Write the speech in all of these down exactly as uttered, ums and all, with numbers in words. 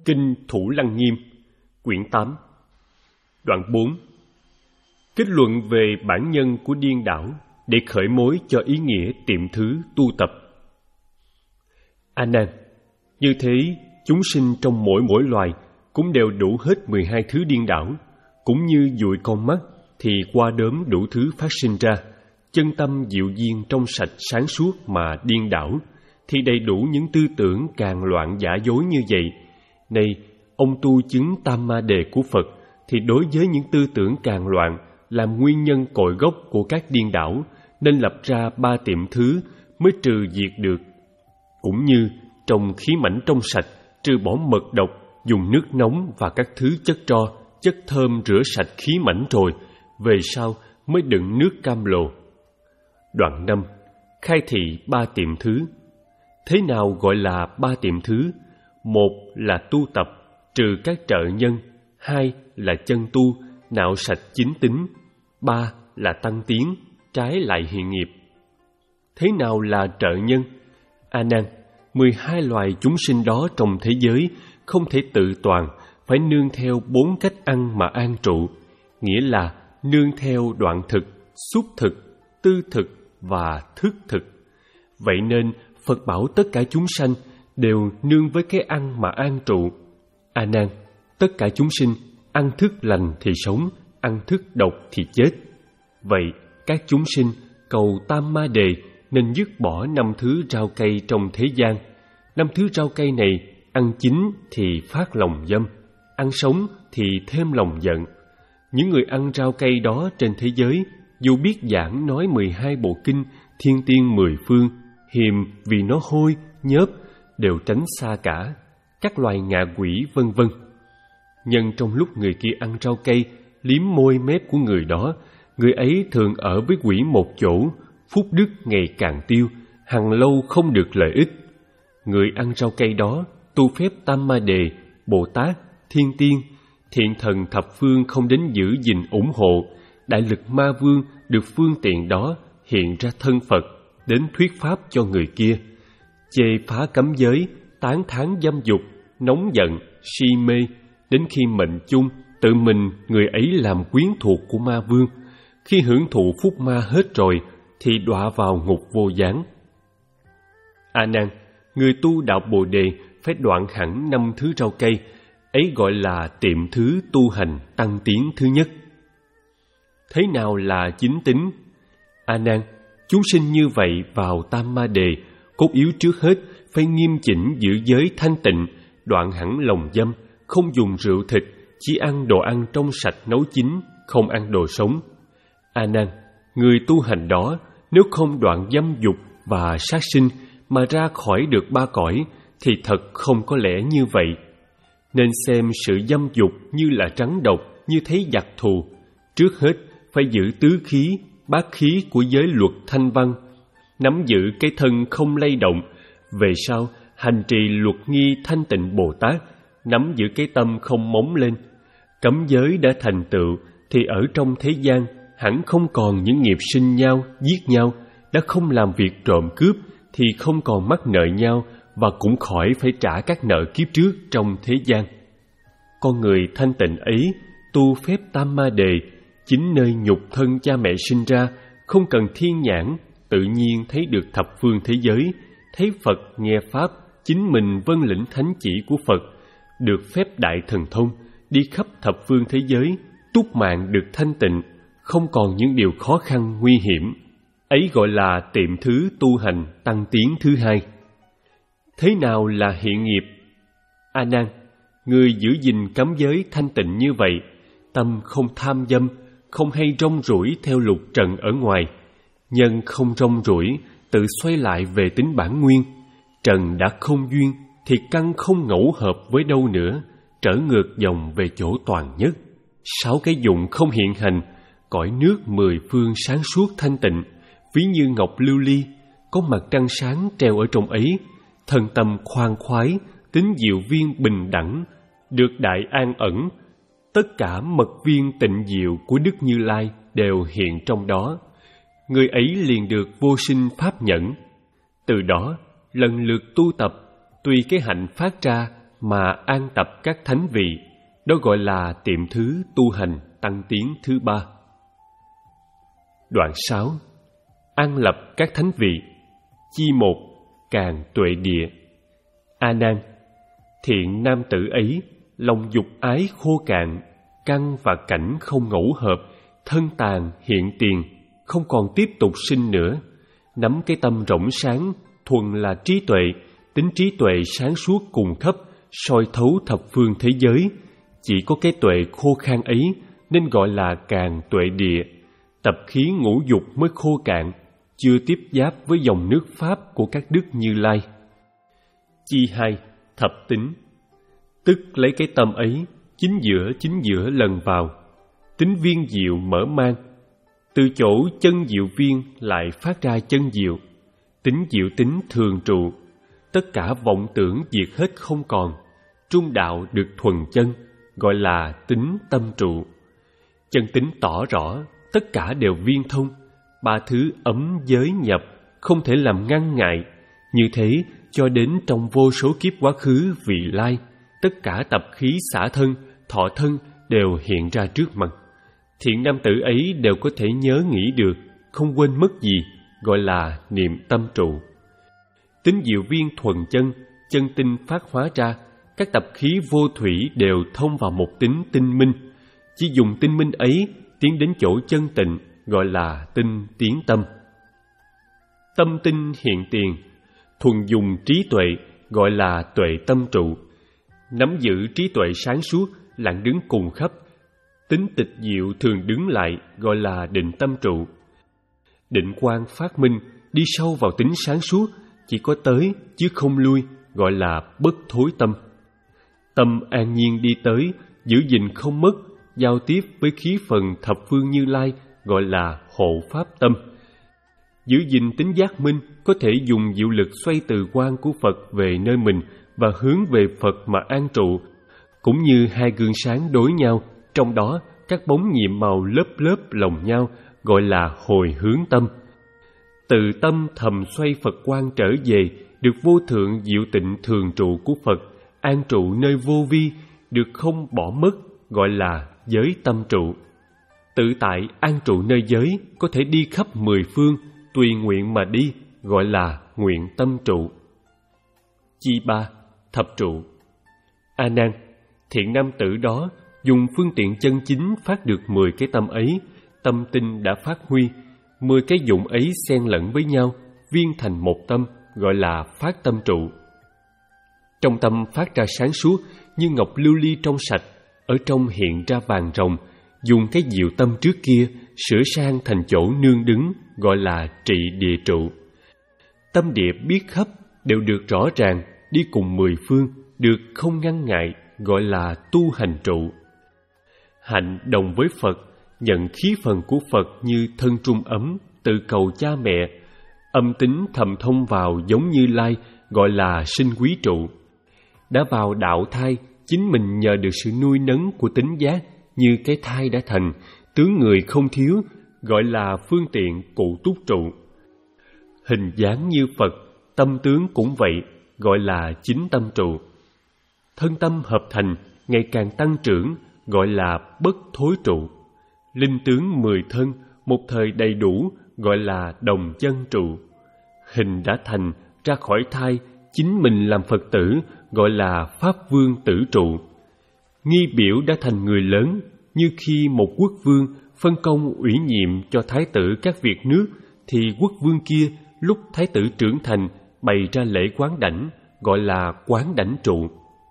Kinh Thủ Lăng Nghiêm, quyển tám, đoạn bốn. Kết luận về bản nhân của điên đảo để khởi mối cho ý nghĩa tiệm thứ tu tập. A Nan, như thế chúng sinh trong mỗi mỗi loài cũng đều đủ hết mười hai thứ điên đảo, cũng như dụi con mắt thì qua đốm đủ thứ phát sinh ra. Chân tâm dịu duyên trong sạch sáng suốt mà điên đảo thì đầy đủ những tư tưởng càng loạn giả dối như vậy. Này, ông tu chứng tam ma đề của Phật thì đối với những tư tưởng càng loạn làm nguyên nhân cội gốc của các điên đảo, nên lập ra ba tiệm thứ mới trừ diệt được. Cũng như trong khí mảnh trong sạch, trừ bỏ mật độc, dùng nước nóng và các thứ chất tro, chất thơm rửa sạch khí mảnh rồi, về sau mới đựng nước cam lồ. Đoạn năm. Khai thị ba tiệm thứ. Thế nào gọi là ba tiệm thứ? Một là tu tập, trừ các trợ nhân. Hai là chân tu, nạo sạch chính tính. Ba là tăng tiến, trái lại hiện nghiệp. Thế nào là trợ nhân? A Nan, mười hai loài chúng sinh đó trong thế giới không thể tự toàn, phải nương theo bốn cách ăn mà an trụ, nghĩa là nương theo đoạn thực, xúc thực, tư thực và thức thực. Vậy nên Phật bảo tất cả chúng sanh đều nương với cái ăn mà an trụ. A Nan, tất cả chúng sinh ăn thức lành thì sống, ăn thức độc thì chết. Vậy các chúng sinh cầu tam ma đề nên dứt bỏ năm thứ rau cây trong thế gian. Năm thứ rau cây này ăn chín thì phát lòng dâm, ăn sống thì thêm lòng giận. Những người ăn rau cây đó trên thế giới, dù biết giảng nói mười hai bộ kinh, thiên tiên mười phương, hiềm vì nó hôi, nhớp, đều tránh xa cả, các loài ngạ quỷ vân vân. Nhưng trong lúc người kia ăn rau cây, liếm môi mép của người đó, người ấy thường ở với quỷ một chỗ, phúc đức ngày càng tiêu, hằng lâu không được lợi ích. Người ăn rau cây đó tu phép tam ma đề, Bồ Tát, thiên tiên, thiện thần thập phương không đến giữ gìn ủng hộ, đại lực ma vương được phương tiện đó hiện ra thân Phật, đến thuyết pháp cho người kia, chê phá cấm giới, tán thán dâm dục, nóng giận, si mê, đến khi mệnh chung tự mình người ấy làm quyến thuộc của ma vương. Khi hưởng thụ phúc ma hết rồi thì đọa vào ngục vô gián. A Nan, người tu đạo Bồ Đề phải đoạn hẳn năm thứ rau cây, ấy gọi là tiệm thứ tu hành tăng tiến thứ nhất. Thế nào là chính tính? A Nan, chúng sinh như vậy vào tam ma đề, cốt yếu trước hết phải nghiêm chỉnh giữ giới thanh tịnh, đoạn hẳn lòng dâm, không dùng rượu thịt, chỉ ăn đồ ăn trong sạch nấu chín, không ăn đồ sống. A Nan, người tu hành đó nếu không đoạn dâm dục và sát sinh mà ra khỏi được ba cõi thì thật không có lẽ như vậy. Nên xem sự dâm dục như là rắn độc, như thấy giặc thù. Trước hết phải giữ tứ khí, bát khí của giới luật thanh văn, nắm giữ cái thân không lay động. Về sau hành trì luật nghi thanh tịnh Bồ Tát, nắm giữ cái tâm không móng lên. Cấm giới đã thành tựu thì ở trong thế gian hẳn không còn những nghiệp sinh nhau, giết nhau. Đã không làm việc trộm cướp thì không còn mắc nợ nhau, và cũng khỏi phải trả các nợ kiếp trước trong thế gian. Con người thanh tịnh ấy tu phép tam ma đề, chính nơi nhục thân cha mẹ sinh ra, không cần thiên nhãn, tự nhiên thấy được thập phương thế giới, thấy Phật nghe pháp, chính mình vâng lĩnh thánh chỉ của Phật, được phép đại thần thông, đi khắp thập phương thế giới, túc mạng được thanh tịnh, không còn những điều khó khăn nguy hiểm. Ấy gọi là tiệm thứ tu hành tăng tiến thứ hai. Thế nào là hiện nghiệp? A Nan, người giữ gìn cấm giới thanh tịnh như vậy, tâm không tham dâm, không hay rong ruổi theo lục trần ở ngoài. Nhân không rong ruổi, tự xoay lại về tính bản nguyên. Trần đã không duyên, thì căn không ngẫu hợp với đâu nữa, trở ngược dòng về chỗ toàn nhất. Sáu cái dụng không hiện hành, cõi nước mười phương sáng suốt thanh tịnh, ví như ngọc lưu ly, có mặt trăng sáng treo ở trong ấy. Thân tâm khoan khoái, tính diệu viên bình đẳng, được đại an ẩn. Tất cả mật viên tịnh diệu của Đức Như Lai đều hiện trong đó. Người ấy liền được vô sinh pháp nhẫn. Từ đó lần lượt tu tập, tùy cái hạnh phát ra mà an tập các thánh vị, đó gọi là tiệm thứ tu hành tăng tiến thứ ba. Đoạn sáu. An lập các thánh vị. Chi một. Càng tuệ địa. A Nan, thiện nam tử ấy, lòng dục ái khô cạn, căn và cảnh không ngẫu hợp, thân tàn hiện tiền, không còn tiếp tục sinh nữa. Nắm cái tâm rộng sáng, thuần là trí tuệ, tính trí tuệ sáng suốt cùng khắp, soi thấu thập phương thế giới. Chỉ có cái tuệ khô khan ấy nên gọi là càng tuệ địa. Tập khí ngũ dục mới khô cạn, chưa tiếp giáp với dòng nước pháp của các đức Như Lai. Chi hai. Thập tính. Tức lấy cái tâm ấy, chính giữa chính giữa lần vào. Tính viên diệu mở mang, từ chỗ chân diệu viên lại phát ra chân diệu. Tính diệu tính thường trụ, tất cả vọng tưởng diệt hết không còn. Trung đạo được thuần chân, gọi là tính tâm trụ. Chân tính tỏ rõ, tất cả đều viên thông. Ba thứ ấm giới nhập, không thể làm ngăn ngại. Như thế, cho đến trong vô số kiếp quá khứ vị lai, tất cả tập khí xả thân, thọ thân đều hiện ra trước mặt. Thiện nam tử ấy đều có thể nhớ nghĩ được, không quên mất gì, gọi là niệm tâm trụ. Tính diệu viên thuần chân, chân tinh phát hóa ra, các tập khí vô thủy đều thông vào một tính tinh minh. Chỉ dùng tinh minh ấy tiến đến chỗ chân tịnh, gọi là tinh tiến tâm. Tâm tinh hiện tiền, thuần dùng trí tuệ, gọi là tuệ tâm trụ. Nắm giữ trí tuệ sáng suốt, lặng đứng cùng khắp. Tính tịch diệu thường đứng lại, gọi là định tâm trụ. Định quang phát minh, đi sâu vào tính sáng suốt, chỉ có tới chứ không lui, gọi là bất thối tâm. Tâm an nhiên đi tới, giữ gìn không mất, giao tiếp với khí phần thập phương Như Lai, gọi là hộ pháp tâm. Giữ gìn tính giác minh, có thể dùng diệu lực xoay từ quan của Phật về nơi mình và hướng về Phật mà an trụ, cũng như hai gương sáng đối nhau, trong đó các bóng nhiệm màu lớp lớp lồng nhau, gọi là hồi hướng tâm. Từ tâm thầm xoay Phật quan trở về, được vô thượng diệu tịnh thường trụ của Phật, an trụ nơi vô vi, được không bỏ mất, gọi là giới tâm trụ. Tự tại an trụ nơi giới, có thể đi khắp mười phương, tùy nguyện mà đi, gọi là nguyện tâm trụ. Chi ba. Thập trụ. A Nan, thiện nam tử đó dùng phương tiện chân chính phát được mười cái tâm ấy, tâm tinh đã phát huy, mười cái dụng ấy xen lẫn với nhau, viên thành một tâm, gọi là phát tâm trụ. Trong tâm phát ra sáng suốt như ngọc lưu ly trong sạch, ở trong hiện ra vàng rồng, dùng cái diệu tâm trước kia sửa sang thành chỗ nương đứng, gọi là trị địa trụ. Tâm địa biết khắp, đều được rõ ràng, đi cùng mười phương, được không ngăn ngại, gọi là tu hành trụ. Hạnh đồng với Phật, nhận khí phần của Phật như thân trung ấm, tự cầu cha mẹ. Âm tính thầm thông vào giống Như Lai, gọi là sinh quý trụ. Đã vào đạo thai, chính mình nhờ được sự nuôi nấng của tính giác, như cái thai đã thành, tướng người không thiếu, gọi là phương tiện cụ túc trụ. Hình dáng như Phật, tâm tướng cũng vậy, gọi là chính tâm trụ. Thân tâm hợp thành, ngày càng tăng trưởng, gọi là bất thối trụ. Linh tướng mười thân, một thời đầy đủ, gọi là đồng chân trụ. Hình đã thành, ra khỏi thai, chính mình làm Phật tử, gọi là Pháp Vương tử trụ. Nghi biểu đã thành người lớn, như khi một quốc vương phân công ủy nhiệm cho thái tử các việc nước, thì quốc vương kia lúc thái tử trưởng thành bày ra lễ quán đảnh, gọi là quán đảnh trụ.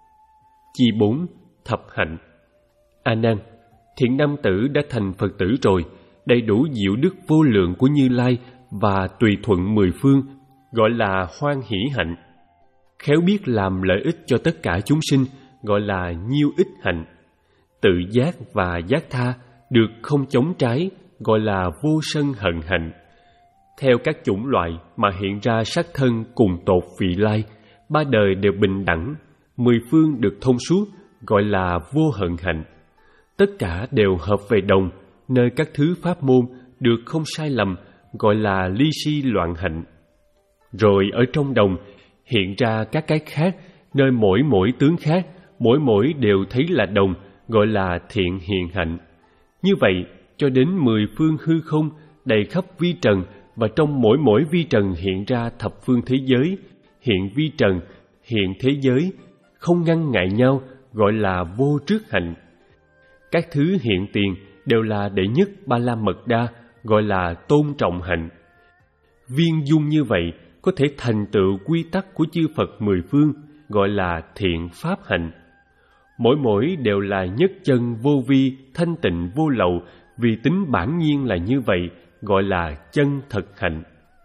Chi bốn. Thập hạnh. A Nan, thiện nam tử đã thành Phật tử rồi, đầy đủ diệu đức vô lượng của Như Lai và tùy thuận mười phương, gọi là hoan hỷ hạnh. Khéo biết làm lợi ích cho tất cả chúng sinh, gọi là nhiêu ích hạnh. Tự giác và giác tha, được không chống trái, gọi là vô sân hận hạnh. Theo các chủng loại mà hiện ra sắc thân cùng tột vị lai, ba đời đều bình đẳng, mười phương được thông suốt, gọi là vô hận hạnh. Tất cả đều hợp về đồng, nơi các thứ pháp môn được không sai lầm, gọi là ly si loạn hạnh. Rồi ở trong đồng hiện ra các cái khác, nơi mỗi mỗi tướng khác, mỗi mỗi đều thấy là đồng, gọi là thiện hiện hạnh. Như vậy, cho đến mười phương hư không, đầy khắp vi trần, và trong mỗi mỗi vi trần hiện ra thập phương thế giới, hiện vi trần, hiện thế giới, không ngăn ngại nhau, gọi là vô trước hạnh. Các thứ hiện tiền đều là đệ nhất ba la mật đa, gọi là tôn trọng hạnh. Viên dung như vậy có thể thành tựu quy tắc của chư Phật mười phương, gọi là thiện pháp hạnh. Mỗi mỗi đều là nhất chân vô vi, thanh tịnh vô lậu, vì tính bản nhiên là như vậy, gọi là chân thật hạnh.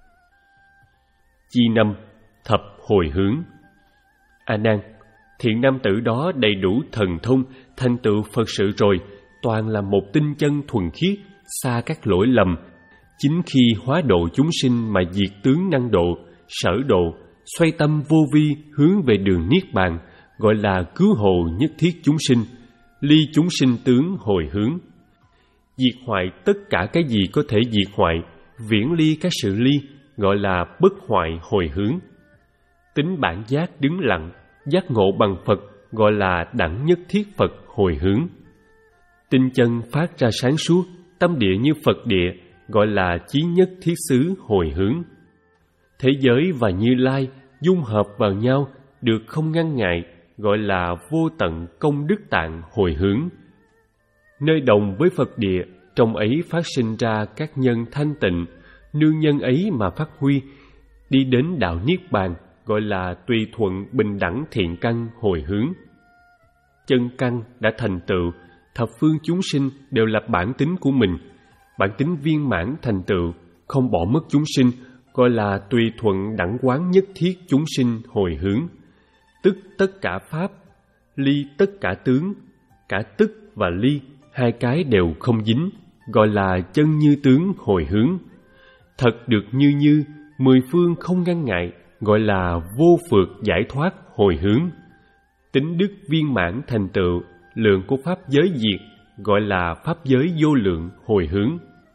Chi năm, thập hồi hướng. A Nan, thiện nam tử đó đầy đủ thần thông, thành tựu Phật sự rồi, toàn là một tinh chân thuần khiết, xa các lỗi lầm. Chính khi hóa độ chúng sinh mà diệt tướng năng độ, sở độ, xoay tâm vô vi hướng về đường niết bàn, gọi là cứu hộ nhất thiết chúng sinh, ly chúng sinh tướng hồi hướng. Diệt hoại tất cả cái gì có thể diệt hoại, viễn ly các sự ly, gọi là bất hoại hồi hướng. Tính bản giác đứng lặng, giác ngộ bằng Phật, gọi là đẳng nhất thiết Phật hồi hướng. Tinh chân phát ra sáng suốt, tâm địa như Phật địa, gọi là chí nhất thiết xứ hồi hướng. Thế giới và Như Lai dung hợp vào nhau, được không ngăn ngại, gọi là vô tận công đức tạng hồi hướng. Nơi đồng với Phật địa, trong ấy phát sinh ra các nhân thanh tịnh, nương nhân ấy mà phát huy, đi đến đạo niết bàn, gọi là tùy thuận bình đẳng thiện căn hồi hướng. Chân căn đã thành tựu, thập phương chúng sinh đều là bản tính của mình, bản tính viên mãn thành tựu, không bỏ mất chúng sinh, gọi là tùy thuận đẳng quán nhất thiết chúng sinh hồi hướng. Tức tất cả pháp, ly tất cả tướng, cả tức và ly, hai cái đều không dính, gọi là chân như tướng hồi hướng. Thật được như như, mười phương không ngăn ngại, gọi là vô phược giải thoát hồi hướng. Tính đức viên mãn thành tựu, lượng của pháp giới diệt, gọi là pháp giới vô lượng hồi hướng.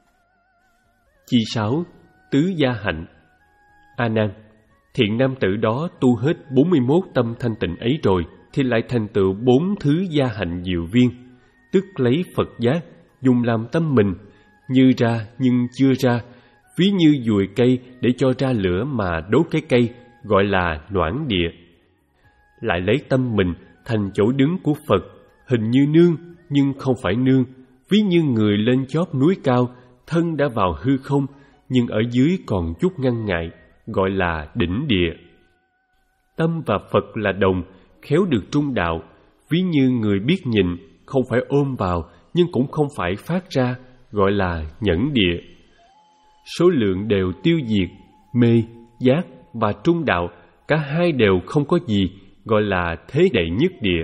Chi sáu, tứ gia hạnh. A Nan, thiện nam tử đó tu hết bốn mươi mốt tâm thanh tịnh ấy rồi, thì lại thành tựu bốn thứ gia hạnh diệu viên, tức lấy Phật giác, dùng làm tâm mình, như ra nhưng chưa ra, ví như dùi cây để cho ra lửa mà đốt cái cây, gọi là noãn địa. Lại lấy tâm mình thành chỗ đứng của Phật, hình như nương nhưng không phải nương, ví như người lên chóp núi cao, thân đã vào hư không, nhưng ở dưới còn chút ngăn ngại, gọi là đỉnh địa. Tâm và Phật là đồng, khéo được trung đạo, ví như người biết nhìn, không phải ôm vào, nhưng cũng không phải phát ra, gọi là nhẫn địa. Số lượng đều tiêu diệt, mê, giác và trung đạo, cả hai đều không có gì, gọi là thế đệ nhất địa.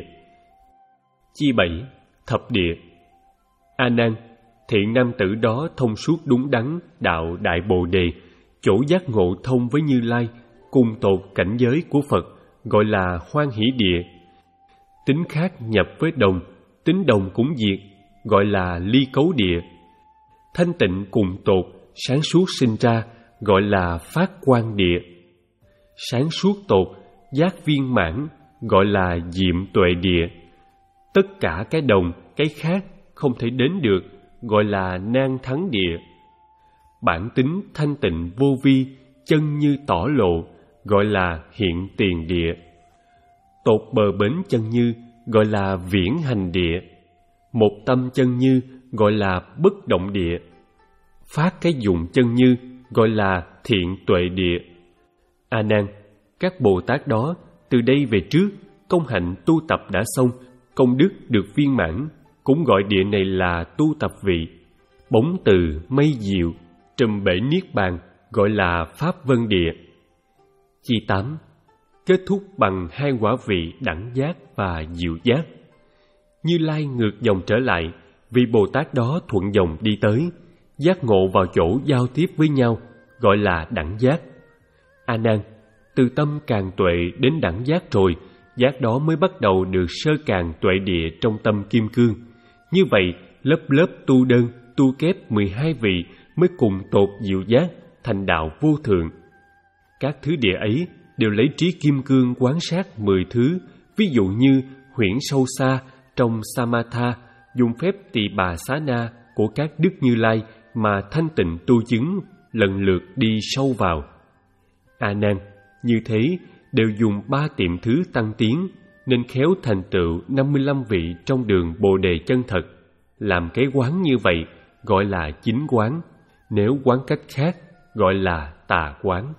Chi bảy, thập địa. A Nan, thiện nam tử đó thông suốt đúng đắn đạo đại bồ đề, chỗ giác ngộ thông với Như Lai, cùng tột cảnh giới của Phật, gọi là hoan hỷ địa. Tính khác nhập với đồng, tính đồng cũng diệt, gọi là ly cấu địa. Thanh tịnh cùng tột, sáng suốt sinh ra, gọi là phát quang địa. Sáng suốt tột, giác viên mãn, gọi là diệm tuệ địa. Tất cả cái đồng, cái khác không thể đến được, gọi là nan thắng địa. Bản tính thanh tịnh vô vi, chân như tỏ lộ, gọi là hiện tiền địa. Tột bờ bến chân như, gọi là viễn hành địa. Một tâm chân như, gọi là bất động địa. Phát cái dụng chân như, gọi là thiện tuệ địa. A Nan, các Bồ Tát đó từ đây về trước, công hạnh tu tập đã xong, công đức được viên mãn, cũng gọi địa này là tu tập vị. Bóng từ mây diệu, trùm bể niết bàn, gọi là pháp vân địa. Chi tám, kết thúc bằng hai quả vị đẳng giác và diệu giác. Như Lai ngược dòng trở lại, vì Bồ Tát đó thuận dòng đi tới, giác ngộ vào chỗ giao tiếp với nhau, gọi là đẳng giác. A Nan, từ tâm càng tuệ đến đẳng giác rồi, giác đó mới bắt đầu được sơ càng tuệ địa trong tâm kim cương. Như vậy, lớp lớp tu đơn, tu kép mười hai vị mới cùng tột diệu giác, thành đạo vô thượng. Các thứ địa ấy đều lấy trí kim cương quán sát mười thứ, ví dụ như huyễn sâu xa trong Samatha, dùng phép tỳ bà xá na của các đức Như Lai mà thanh tịnh tu chứng, lần lượt đi sâu vào. A Nan, như thế đều dùng ba tiệm thứ tăng tiến, nên khéo thành tựu năm mươi lăm vị trong đường Bồ Đề chân thật. Làm cái quán như vậy gọi là chính quán, nếu quán cách khác gọi là tà quán.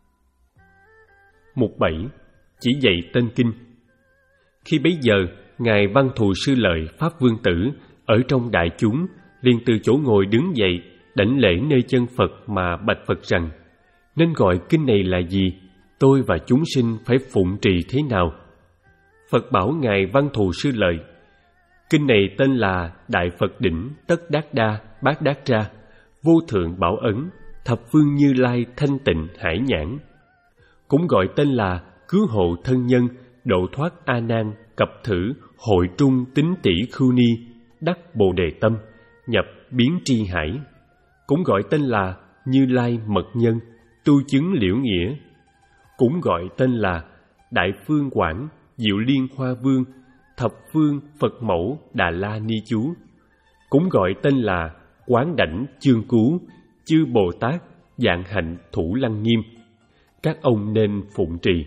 Mục bảy. Chỉ dạy tên kinh. Khi bấy giờ, Ngài Văn Thù Sư Lợi Pháp Vương Tử ở trong đại chúng liền từ chỗ ngồi đứng dậy, đảnh lễ nơi chân Phật mà bạch Phật rằng: nên gọi kinh này là gì? Tôi và chúng sinh phải phụng trì thế nào? Phật bảo Ngài Văn Thù Sư Lợi: kinh này tên là Đại Phật Đỉnh Tất Đát Đa Bát Đát Ra, Vô Thượng Bảo Ấn, Thập Phương Như Lai Thanh Tịnh Hải Nhãn. Cũng gọi tên là Cứu Hộ Thân Nhân Độ Thoát A Nan Cập Thử Hội Trung Tín Tỷ Khưu Ni Đắc Bồ Đề Tâm Nhập Biến Tri Hải. Cũng gọi tên là Như Lai Mật Nhân Tu Chứng Liễu Nghĩa. Cũng gọi tên là Đại Phương Quảng Diệu Liên Hoa Vương Thập Phương Phật Mẫu Đà La Ni Chú. Cũng gọi tên là Quán Đảnh Chương Cứu Chư Bồ Tát Dạng Hạnh Thủ Lăng Nghiêm. Các ông nên phụng trì.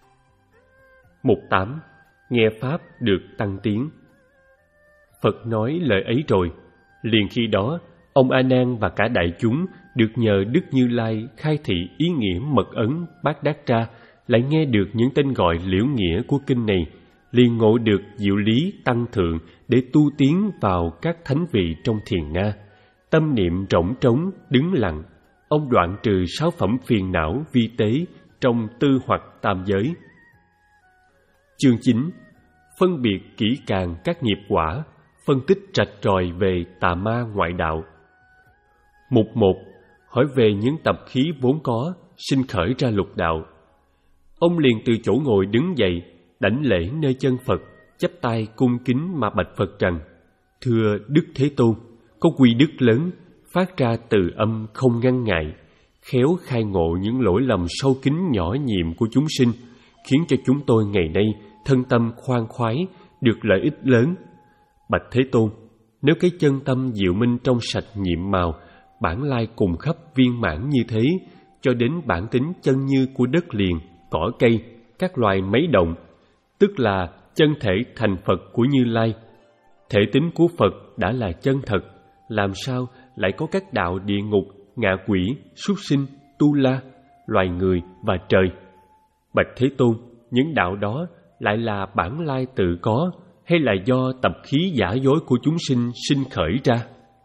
Mục tám. Nghe Pháp được tăng tiến. Phật nói lời ấy rồi, liền khi đó ông A Nan và cả đại chúng được nhờ Đức Như Lai khai thị ý nghĩa mật ấn Bát Đát Ra, lại nghe được những tên gọi liễu nghĩa của kinh này, liền ngộ được diệu lý tăng thượng để tu tiến vào các thánh vị trong thiền na. Tâm niệm rỗng trống đứng lặng, ông đoạn trừ sáu phẩm phiền não vi tế trong tư hoặc tam giới. Chương chín. Phân biệt kỹ càng các nghiệp quả, phân tích rạch ròi về tà ma ngoại đạo. Mục một. Hỏi về những tập khí vốn có, sinh khởi ra lục đạo. Ông liền từ chỗ ngồi đứng dậy, đảnh lễ nơi chân Phật, chắp tay cung kính mà bạch Phật rằng: thưa Đức Thế Tôn, có quy đức lớn, phát ra từ âm không ngăn ngại, khéo khai ngộ những lỗi lầm sâu kín nhỏ nhiệm của chúng sinh, khiến cho chúng tôi ngày nay thân tâm khoan khoái, được lợi ích lớn. Bạch Thế Tôn, nếu cái chân tâm diệu minh trong sạch nhiệm màu, bản lai cùng khắp viên mãn như thế, cho đến bản tính chân như của đất liền, cỏ cây, các loài mấy động, tức là chân thể thành Phật của Như Lai. Thể tính của Phật đã là chân thật, làm sao lại có các đạo địa ngục, ngạ quỷ, súc sinh, tu la, loài người và trời? Bạch Thế Tôn, những đạo đó lại là bản lai tự có, hay là do tập khí giả dối của chúng sinh sinh khởi ra?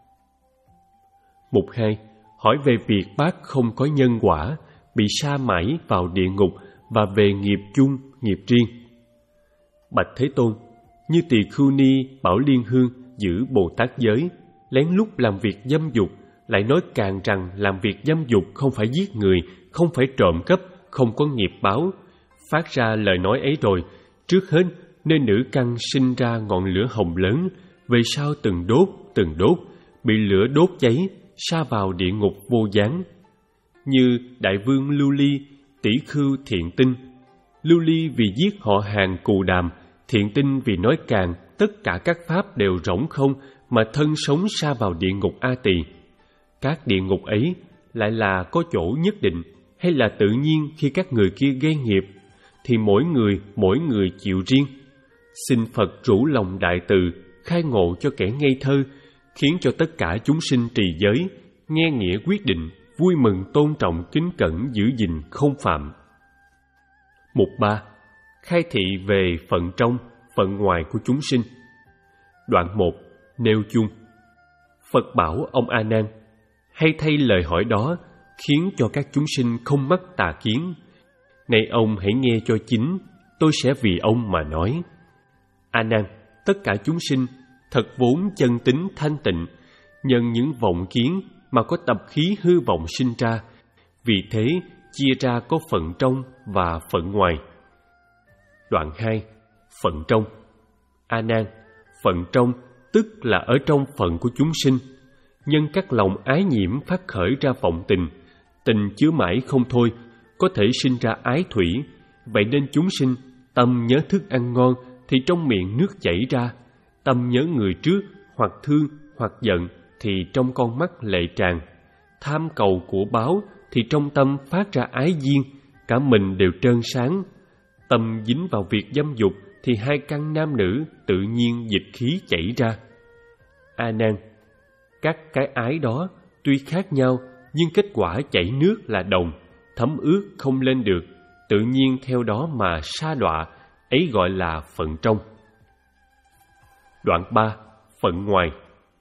Mục hai. Hỏi về việc bác không có nhân quả, bị sa mãi vào địa ngục và về nghiệp chung, nghiệp riêng. Bạch Thế Tôn, như Tỳ Khưu Ni Bảo Liên Hương giữ Bồ Tát giới, lén lút làm việc dâm dục, lại nói càng rằng làm việc dâm dục không phải giết người, không phải trộm cắp, không có nghiệp báo. Phát ra lời nói ấy rồi, trước hết nơi nữ căn sinh ra ngọn lửa hồng lớn, về sau từng đốt, từng đốt, bị lửa đốt cháy, sa vào địa ngục vô gián. Như Đại Vương Lưu Ly, Tỷ Khưu Thiện Tinh. Lưu Ly vì giết họ hàng Cù Đàm, Thiện Tinh vì nói càng, tất cả các pháp đều rỗng không, mà thân sống sa vào địa ngục A Tỳ. Các địa ngục ấy lại là có chỗ nhất định, hay là tự nhiên khi các người kia gây nghiệp, thì mỗi người mỗi người chịu riêng. Xin Phật rủ lòng đại từ, khai ngộ cho kẻ ngây thơ, khiến cho tất cả chúng sinh trì giới, nghe nghĩa quyết định, vui mừng tôn trọng kính cẩn giữ gìn không phạm. Mục ba. Khai thị về phận trong, phận ngoài của chúng sinh. Đoạn một. Nêu chung. Phật bảo ông A Nan, hay thay lời hỏi đó, khiến cho các chúng sinh không mắc tà kiến. Này ông hãy nghe cho chính, tôi sẽ vì ông mà nói. A Nan, tất cả chúng sinh thật vốn chân tính thanh tịnh, nhân những vọng kiến mà có tập khí hư vọng sinh ra, vì thế chia ra có phận trong và phận ngoài. Đoạn hai. Phận trong. A Nan, phận trong tức là ở trong phận của chúng sinh, nhân các lòng ái nhiễm phát khởi ra vọng tình, tình chứa mãi không thôi, có thể sinh ra ái thủy, Vậy nên chúng sinh tâm nhớ thức ăn ngon thì trong miệng nước chảy ra, tâm nhớ người trước hoặc thương hoặc giận thì trong con mắt lệ tràn, tham cầu của báo thì trong tâm phát ra ái duyên, cả mình đều trơn sáng. Tâm dính vào việc dâm dục thì hai căn nam nữ tự nhiên dịch khí chảy ra. A Nan, các cái ái đó tuy khác nhau nhưng kết quả chảy nước là đồng, thấm ướt không lên được, tự nhiên theo đó mà sa đọa, ấy gọi là phận trong. Đoạn ba. Phận ngoài.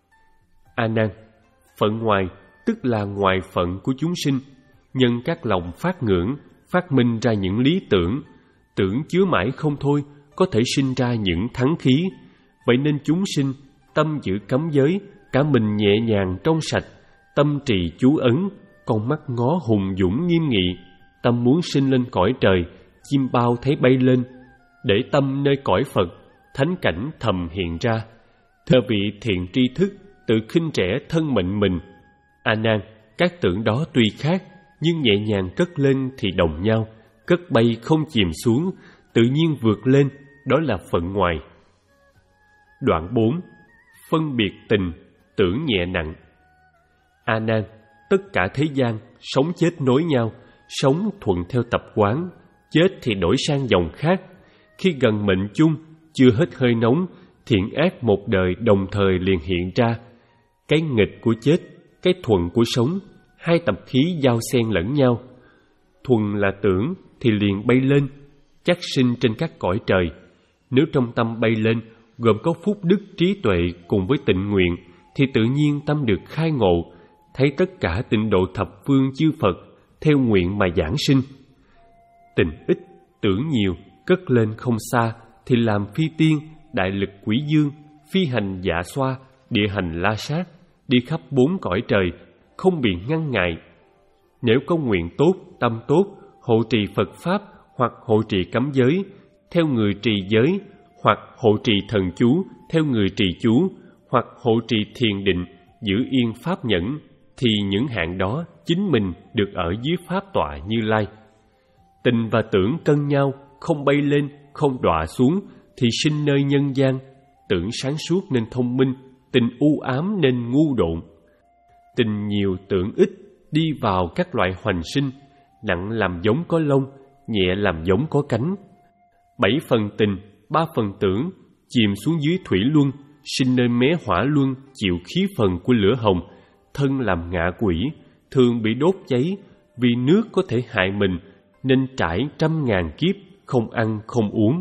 A Nan, phận ngoài tức là ngoài phận của chúng sinh, nhân các lòng phát ngưỡng, phát minh ra những lý tưởng, tưởng chứa mãi không thôi, có thể sinh ra những thắng khí. Vậy nên chúng sinh tâm giữ cấm giới, cả mình nhẹ nhàng trong sạch, tâm trì chú ấn, con mắt ngó hùng dũng nghiêm nghị, tâm muốn sinh lên cõi trời, chim bao thấy bay lên, để tâm nơi cõi Phật, thánh cảnh thầm hiện ra. Thơ vị thiện tri thức, tự khinh rẻ thân mệnh mình. A Nan, các tưởng đó tuy khác, nhưng nhẹ nhàng cất lên thì đồng nhau, cất bay không chìm xuống, tự nhiên vượt lên, đó là phận ngoài. Đoạn bốn. Phân biệt tình, tưởng nhẹ nặng. A Nan, tất cả thế gian, sống chết nối nhau, sống thuận theo tập quán, chết thì đổi sang dòng khác. Khi gần mệnh chung, chưa hết hơi nóng, thiện ác một đời đồng thời liền hiện ra. Cái nghịch của chết, cái thuận của sống, hai tập khí giao xen lẫn nhau. Thuần là tưởng thì liền bay lên, chắc sinh trên các cõi trời. Nếu trong tâm bay lên gồm có phúc đức trí tuệ cùng với tịnh nguyện, thì tự nhiên tâm được khai ngộ, thấy tất cả tịnh độ thập phương chư Phật theo nguyện mà giảng sinh. Tình ít, tưởng nhiều, cất lên không xa thì làm phi tiên, đại lực quỷ dương, phi hành dạ xoa, địa hành la sát, đi khắp bốn cõi trời, không bị ngăn ngại. Nếu có nguyện tốt, tâm tốt, hộ trì Phật Pháp hoặc hộ trì cấm giới, theo người trì giới, hoặc hộ trì thần chú, theo người trì chú, hoặc hộ trì thiền định, giữ yên Pháp nhẫn, thì những hạng đó chính mình được ở dưới Pháp tọa Như Lai. Tình và tưởng cân nhau, không bay lên, không đọa xuống, thì sinh nơi nhân gian. Tưởng sáng suốt nên thông minh, tình u ám nên ngu độn. Tình nhiều tưởng ít, đi vào các loại hoành sinh, nặng làm giống có lông, nhẹ làm giống có cánh. Bảy phần tình, ba phần tưởng, chìm xuống dưới thủy luân, sinh nơi mé hỏa luân, chịu khí phần của lửa hồng, thân làm ngạ quỷ, thường bị đốt cháy, vì nước có thể hại mình, nên trải trăm ngàn kiếp, không ăn không uống.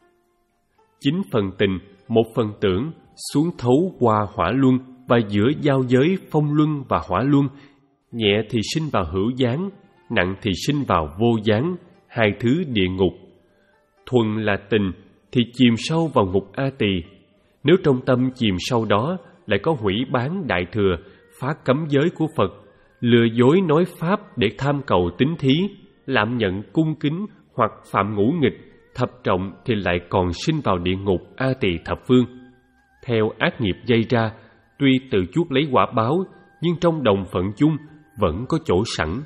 Chín phần tình, một phần tưởng, xuống thấu qua hỏa luân, và giữa giao giới phong luân và hỏa luân, nhẹ thì sinh vào hữu gián, nặng thì sinh vào vô gián, hai thứ địa ngục. Thuần là tình thì chìm sâu vào ngục A Tỳ. Nếu trong tâm chìm sâu đó lại có hủy bán đại thừa, phá cấm giới của Phật, lừa dối nói pháp để tham cầu tín thí, lạm nhận cung kính hoặc phạm ngũ nghịch, thập trọng thì lại còn sinh vào địa ngục A Tỳ thập phương. Theo ác nghiệp gây ra, tuy tự chuốc lấy quả báo, nhưng trong đồng phận chung vẫn có chỗ sẵn.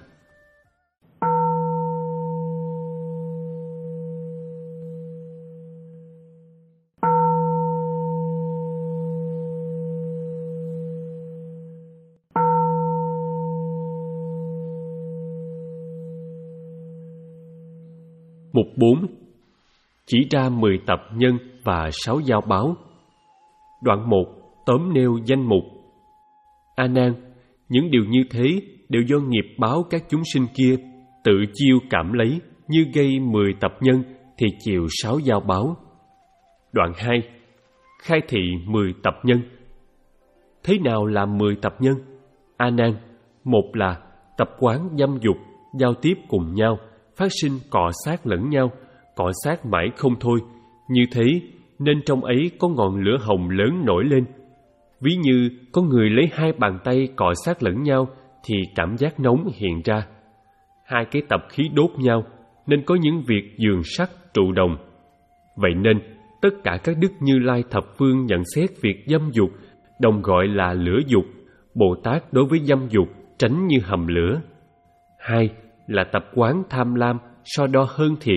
Mục bốn. Chỉ ra mười tập nhân và sáu giao báo. Đoạn một. Tóm nêu danh mục. A Nan, những điều như thế đều do nghiệp báo các chúng sinh kia tự chiêu cảm lấy, như gây mười tập nhân thì chịu sáu giao báo. Đoạn hai. Khai thị mười tập nhân. Thế nào là mười tập nhân? A Nan, một là tập quán dâm dục, giao tiếp cùng nhau, phát sinh cọ sát lẫn nhau, cọ sát mãi không thôi. Như thế nên trong ấy có ngọn lửa hồng lớn nổi lên. Ví như có người lấy hai bàn tay cọ sát lẫn nhau thì cảm giác nóng hiện ra. Hai cái tập khí đốt nhau nên có những việc dường sắc trụ đồng. Vậy nên tất cả các đức Như Lai thập phương nhận xét việc dâm dục đồng gọi là lửa dục. Bồ Tát đối với dâm dục tránh như hầm lửa. Hai là tập quán tham lam, so đo hơn thiệt,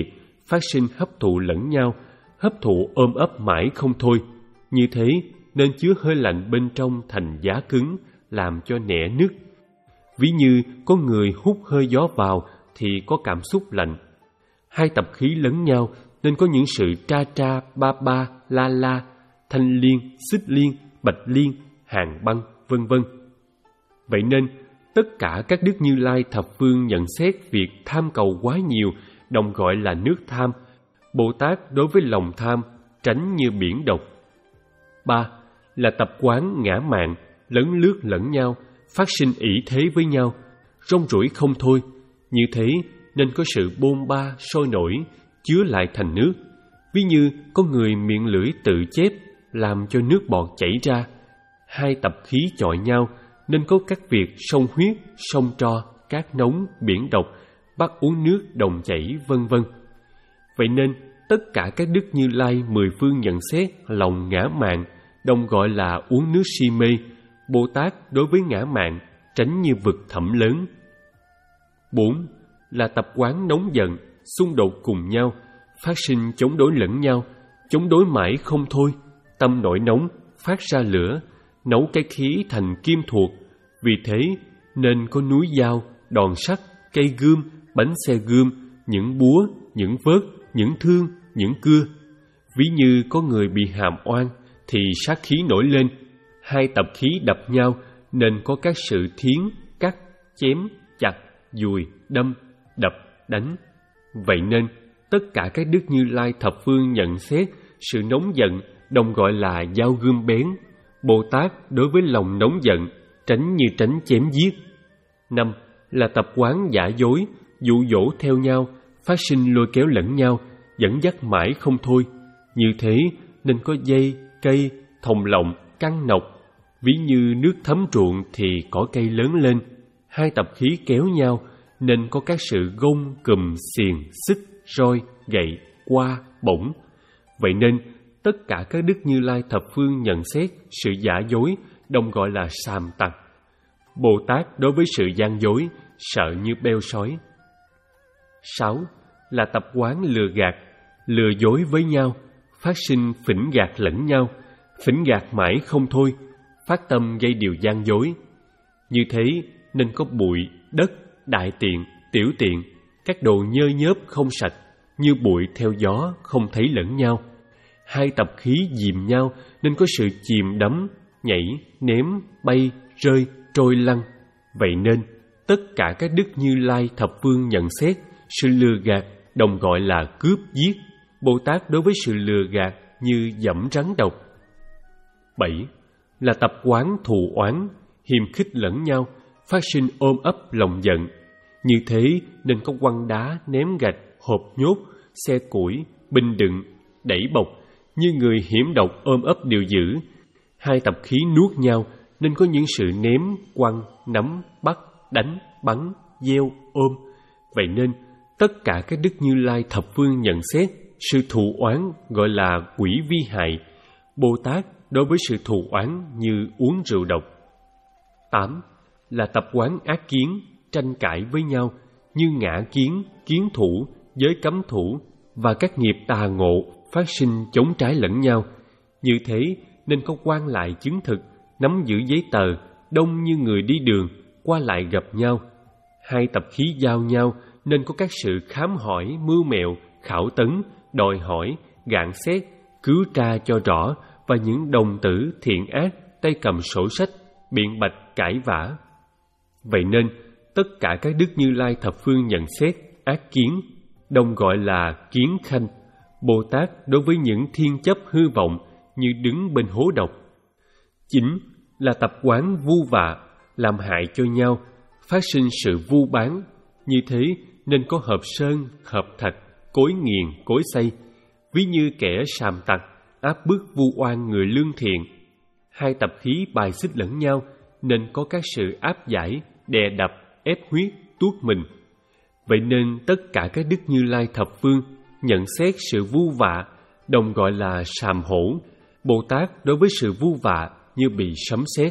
phát sinh hấp thụ lẫn nhau, hấp thụ ôm ấp mãi không thôi. Như thế nên chứa hơi lạnh bên trong thành giá cứng, làm cho nẻ nứt. Ví như có người hút hơi gió vào thì có cảm xúc lạnh. Hai tập khí lẫn nhau nên có những sự tra tra, ba ba, la la, thanh liên, xích liên, bạch liên, hàng băng, vân vân. Vậy nên tất cả các đức Như Lai thập phương nhận xét việc tham cầu quá nhiều đồng gọi là nước tham. Bồ Tát đối với lòng tham tránh như biển độc. Ba là tập quán ngã mạn, lấn lướt lẫn nhau, phát sinh ỷ thế với nhau, rong ruổi không thôi. Như thế nên có sự bôn ba sôi nổi, chứa lại thành nước. Ví như có người miệng lưỡi tự chép, làm cho nước bọt chảy ra. Hai tập khí chọi nhau nên có các việc sông huyết, sông tro, cát nóng, biển độc, bắt uống nước đồng chảy, vân vân. Vậy nên tất cả các đức Như Lai mười phương nhận xét lòng ngã mạn, đồng gọi là uống nước si mê. Bồ Tát đối với ngã mạn tránh như vực thẳm lớn. Bốn là tập quán nóng giận, xung đột cùng nhau, phát sinh chống đối lẫn nhau, chống đối mãi không thôi. Tâm nổi nóng, phát ra lửa, nấu cái khí thành kim thuộc. Vì thế nên có núi dao, đòn sắt, cây gươm, bánh xe gươm, những búa, những vớt, những thương, những cưa. Ví như có người bị hàm oan thì sát khí nổi lên. Hai tập khí đập nhau nên có các sự thiến, cắt, chém, chặt, dùi, đâm, đập, đánh. Vậy nên tất cả các đức Như Lai thập phương nhận xét sự nóng giận đồng gọi là dao gươm bén. Bồ Tát đối với lòng nóng giận tránh như tránh chém giết. Năm là tập quán giả dối, dụ dỗ theo nhau, phát sinh lôi kéo lẫn nhau, dẫn dắt mãi không thôi. Như thế nên có dây, cây, thòng lọng, căng nọc. Ví như nước thấm ruộng thì cỏ cây lớn lên. Hai tập khí kéo nhau nên có các sự gông, cùm, xiềng, xích, roi, gậy, qua, bổng. Vậy nên tất cả các đức Như Lai thập phương nhận xét sự giả dối đồng gọi là sàm tặc. Bồ Tát đối với sự gian dối sợ như beo sói. Sáu là tập quán lừa gạt, lừa dối với nhau, phát sinh phỉnh gạt lẫn nhau, phỉnh gạt mãi không thôi, phát tâm gây điều gian dối. Như thế nên có bụi, đất, đại tiện, tiểu tiện, các đồ nhơ nhớp không sạch, như bụi theo gió không thấy lẫn nhau. Hai tập khí dìm nhau nên có sự chìm đắm, nhảy, ném, bay, rơi, trôi lăn. Vậy nên tất cả các đức Như Lai thập phương nhận xét sự lừa gạt đồng gọi là cướp giết. Bồ Tát đối với sự lừa gạt như dẫm rắn độc. Bảy là tập quán thù oán, hiềm khích lẫn nhau, phát sinh ôm ấp lòng giận. Như thế nên có quăng đá, ném gạch, hộp nhốt, xe củi, bình đựng, đẩy bọc, như người hiểm độc ôm ấp điều dữ. Hai tập khí nuốt nhau nên có những sự ném, quăng, nắm, bắt, đánh, bắn, gieo, ôm. Vậy nên tất cả các đức Như Lai thập phương nhận xét sự thù oán gọi là quỷ vi hại. Bồ Tát đối với sự thù oán như uống rượu độc. Tám là tập quán ác kiến, tranh cãi với nhau, như ngã kiến, kiến thủ, giới cấm thủ và các nghiệp tà ngộ phát sinh chống trái lẫn nhau. Như thế nên có quan lại chứng thực, nắm giữ giấy tờ, đông như người đi đường, qua lại gặp nhau. Hai tập khí giao nhau nên có các sự khám hỏi, mưu mẹo, khảo tấn, đòi hỏi, gạn xét, cứu tra cho rõ và những đồng tử thiện ác tay cầm sổ sách, biện bạch cãi vã. Vậy nên tất cả các đức Như Lai thập phương nhận xét ác kiến, đồng gọi là kiến khanh. Bồ Tát đối với những thiên chấp hư vọng như đứng bên hố độc. Chín là tập quán vu vạ, làm hại cho nhau, phát sinh sự vu bán. Như thế nên có hợp sơn, hợp thạch, cối nghiền, cối xây. Ví như kẻ sàm tặc, áp bức vu oan người lương thiện. Hai tập khí bài xích lẫn nhau nên có các sự áp giải, đè đập, ép huyết, tuốt mình. Vậy nên tất cả các đức Như Lai thập phương nhận xét sự vu vạ, đồng gọi là sàm hổ. Bồ Tát đối với sự vu vạ như bị sấm sét.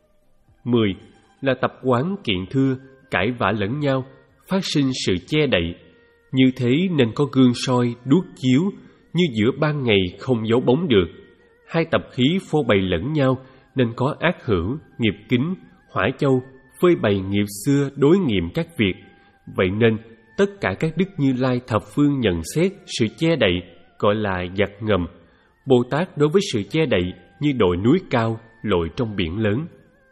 Mười là tập quán kiện thưa, cãi vã lẫn nhau, phát sinh sự che đậy. Như thế nên có gương soi, đuốc chiếu, như giữa ban ngày không giấu bóng được. Hai tập khí phô bày lẫn nhau, nên có ác hữu, nghiệp kính, hỏa châu, phơi bày nghiệp xưa đối nghiệm các việc. Vậy nên, tất cả các đức Như Lai thập phương nhận xét sự che đậy, gọi là giặc ngầm. Bồ Tát đối với sự che đậy như đồi núi cao, lội trong biển lớn.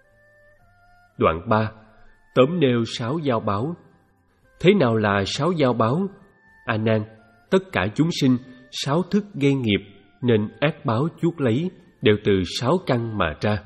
Đoạn ba. Tóm nêu sáu giao báo. Thế nào là sáu giao báo? A Nan, tất cả chúng sinh sáu thức gây nghiệp nên ác báo chuốc lấy đều từ sáu căn mà ra.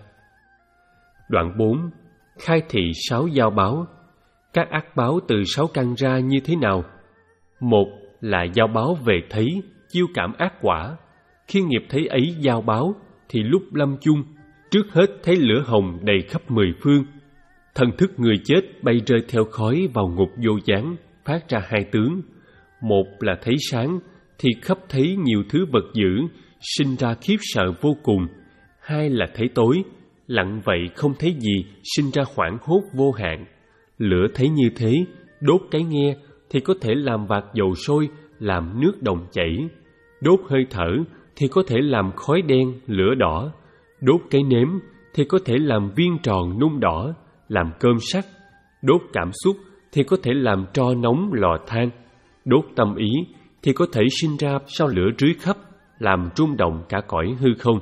Đoạn bốn. Khai thị sáu giao báo. Các ác báo từ sáu căn ra như thế nào? Một là giao báo về thấy, chiêu cảm ác quả. Khi nghiệp thấy ấy giao báo, thì lúc lâm chung, trước hết thấy lửa hồng đầy khắp mười phương. Thần thức người chết bay rơi theo khói vào ngục vô gián, phát ra hai tướng. Một là thấy sáng, thì khắp thấy nhiều thứ vật dữ, sinh ra khiếp sợ vô cùng. Hai là thấy tối, lặng vậy không thấy gì, sinh ra hoảng hốt vô hạn. Lửa thấy như thế, đốt cái nghe thì có thể làm vạc dầu sôi, làm nước đồng chảy. Đốt hơi thở thì có thể làm khói đen, lửa đỏ. Đốt cái nếm thì có thể làm viên tròn nung đỏ, làm cơm sắt. Đốt cảm xúc thì có thể làm tro nóng lò than. Đốt tâm ý thì có thể sinh ra sao lửa rưới khắp, làm rung động cả cõi hư không.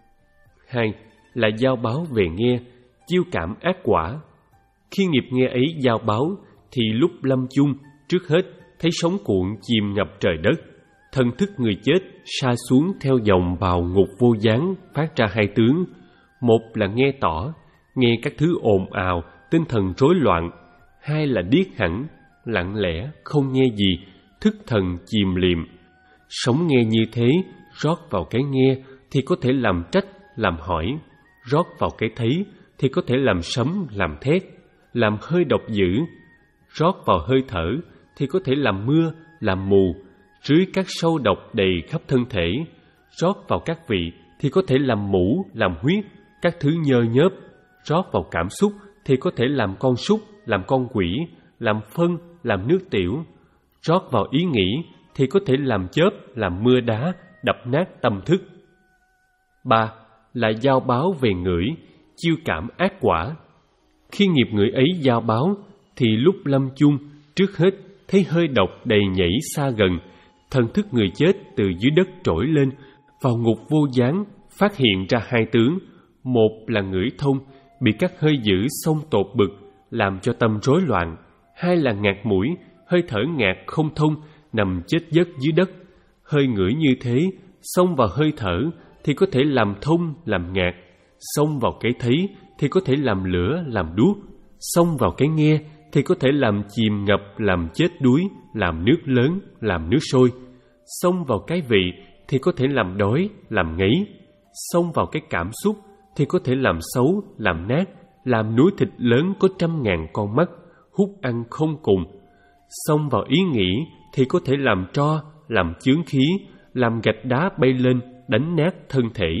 Hai là giao báo về nghe, chiêu cảm ác quả. Khi nghiệp nghe ấy giao báo, thì lúc lâm chung, trước hết thấy sóng cuộn chìm ngập trời đất. Thần thức người chết sa xuống theo dòng vào ngục vô gián, phát ra hai tướng. Một là nghe tỏ, nghe các thứ ồn ào, tinh thần rối loạn. Hai là điếc hẳn, lặng lẽ, không nghe gì, thức thần chìm liệm. Sống nghe như thế, rót vào cái nghe thì có thể làm trách, làm hỏi. Rót vào cái thấy thì có thể làm sấm, làm thét, làm hơi độc dữ. Rót vào hơi thở thì có thể làm mưa, làm mù, rưới các sâu độc đầy khắp thân thể. Rót vào các vị thì có thể làm mũ, làm huyết, các thứ nhơ nhớp. Rót vào cảm xúc thì có thể làm con súc, làm con quỷ, làm phân, làm nước tiểu. Rót vào ý nghĩ thì có thể làm chớp, làm mưa đá, đập nát tâm thức. Ba là giao báo về ngửi, chiêu cảm ác quả. Khi nghiệp ngửi ấy giao báo, thì lúc lâm chung, trước hết thấy hơi độc đầy nhảy xa gần. Thần thức người chết từ dưới đất trỗi lên, vào ngục vô gián, phát hiện ra hai tướng. Một là ngửi thông, bị các hơi dữ xông tột bực, làm cho tâm rối loạn. Hai là ngạt mũi, hơi thở ngạt không thông, nằm chết giấc dưới đất. Hơi ngửi như thế, xông vào hơi thở thì có thể làm thông, làm ngạt. Xông vào cái thấy thì có thể làm lửa, làm đuốc. Xông vào cái nghe thì có thể làm chìm ngập, làm chết đuối, làm nước lớn, làm nước sôi. Xông vào cái vị thì có thể làm đói, làm ngấy. Xông vào cái cảm xúc thì có thể làm xấu, làm nát, làm núi thịt lớn có trăm ngàn con mắt, hút ăn không cùng. Xông vào ý nghĩ thì có thể làm tro, làm chướng khí, làm gạch đá bay lên, đánh nát thân thể.